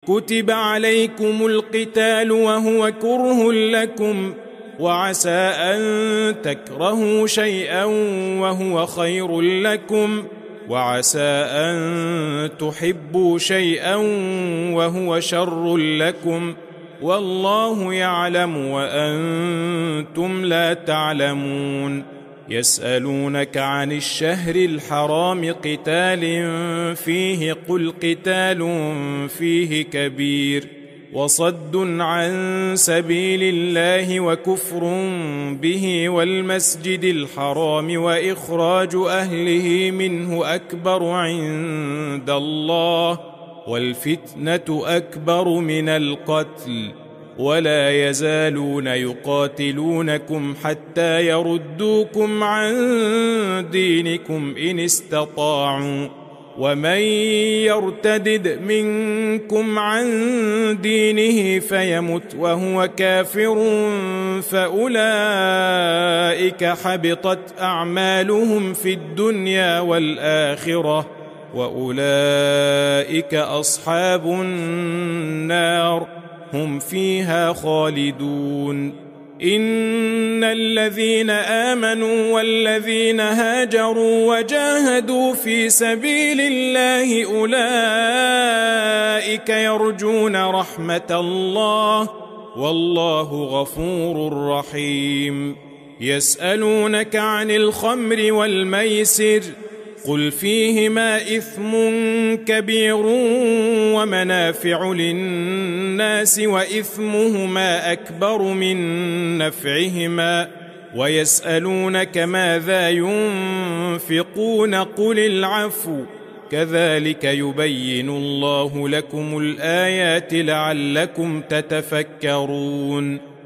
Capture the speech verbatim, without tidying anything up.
كتب عليكم القتال وهو كره لكم وعسى أن تكرهوا شيئا وهو خير لكم وعسى أن تحبوا شيئا وهو شر لكم والله يعلم وأنتم لا تعلمون. يسألونك عن الشهر الحرام قتال فيه قل قتال فيه كبير وصد عن سبيل الله وكفر به والمسجد الحرام وإخراج أهله منه أكبر عند الله والفتنة أكبر من القتل ولا يزالون يقاتلونكم حتى يردوكم عن دينكم إن استطاعوا ومن يرتدد منكم عن دينه فيمت وهو كافر فأولئك حبطت أعمالهم في الدنيا والآخرة وأولئك أصحاب النار هم فيها خالدون. إن الذين آمنوا والذين هاجروا وجاهدوا في سبيل الله أولئك يرجون رحمة الله والله غفور رحيم. يسألونك عن الخمر والميسر قل فيهما إثم كبير ومنافع للناس وإثمهما أكبر من نفعهما ويسألونك ماذا ينفقون قل العفو كذلك يبين الله لكم الآيات لعلكم تتفكرون.